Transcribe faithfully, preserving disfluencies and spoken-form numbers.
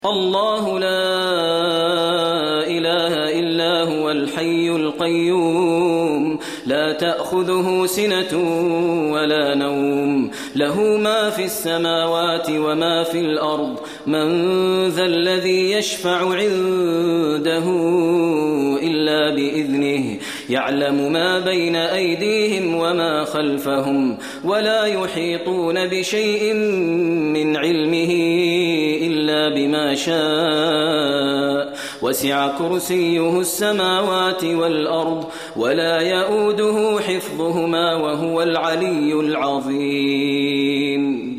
الله لا إله إلا هو الحي القيوم لا تأخذه سنة ولا نوم له ما في السماوات وما في الأرض من ذا الذي يشفع عنده إلا بإذنه يعلم ما بين أيديهم وما خلفهم ولا يحيطون بشيء من علمه إلا بما شاء وسع كرسيه السماوات والأرض ولا يؤوده حفظهما وهو العلي العظيم.